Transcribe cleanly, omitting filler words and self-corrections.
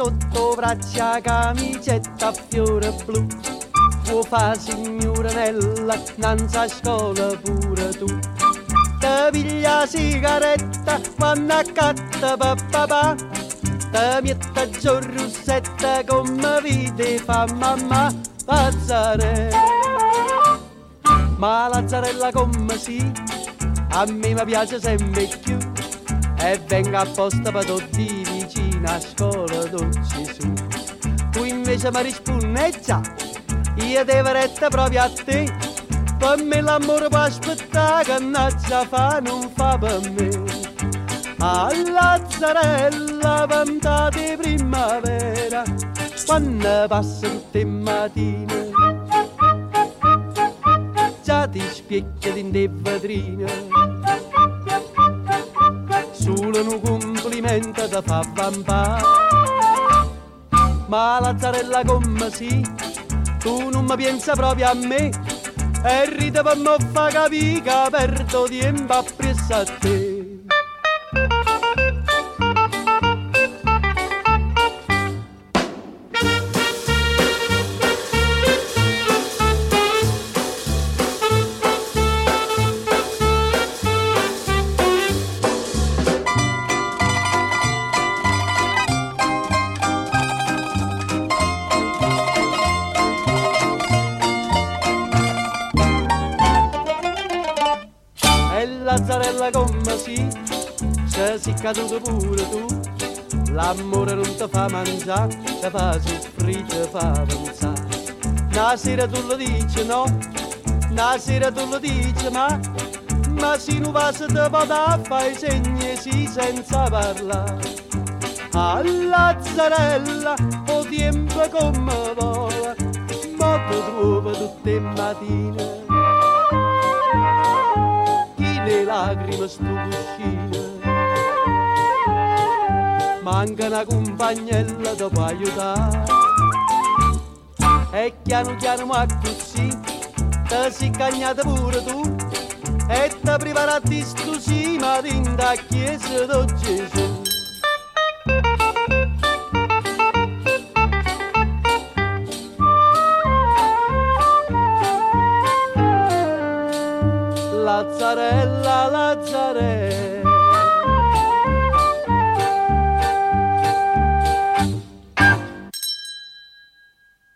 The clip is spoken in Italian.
sotto braccia camicetta a fiore blu. Vuoi fa signoranella, nanza a scuola pure tu. Te piglia sigaretta quando accatta papà. Te mette giù russetta come vide fa mamma. Lazzarella, ma Lazzarella come sì, a me mi piace sempre più. E venga apposta per tutti vicino a scuola dolci su. Tu invece mi rispondi già, io devo retta proprio a te. Per me l'amore può aspettare, che nazza fa non fa per me. A Lazzarella vanta di primavera, quando passa tutte mattine, già ti specchia in te vetrine. Solo un complimento ti fa vampare. Ma Lazzarella come sì, tu non mi pensa proprio a me. E ride per me fa capire che perdo tempo appresso a te. Lazzarella come sì, se sei caduto pure tu. L'amore non ti fa mangiare, ti fa soffrire, ti fa pensare. Una sera tu lo dici no, una sera tu lo dici ma se non va se te potrà fare i segni sì senza parlare. A Lazzarella o tempo come vola, ma ti trovo tutte le mattine. Le lacrime sto cuscino, manca una compagnella che può aiutare. E piano piano ma così te sei cagnata pure tu e ti preparati sto sima d'inda chiesa di Gesù.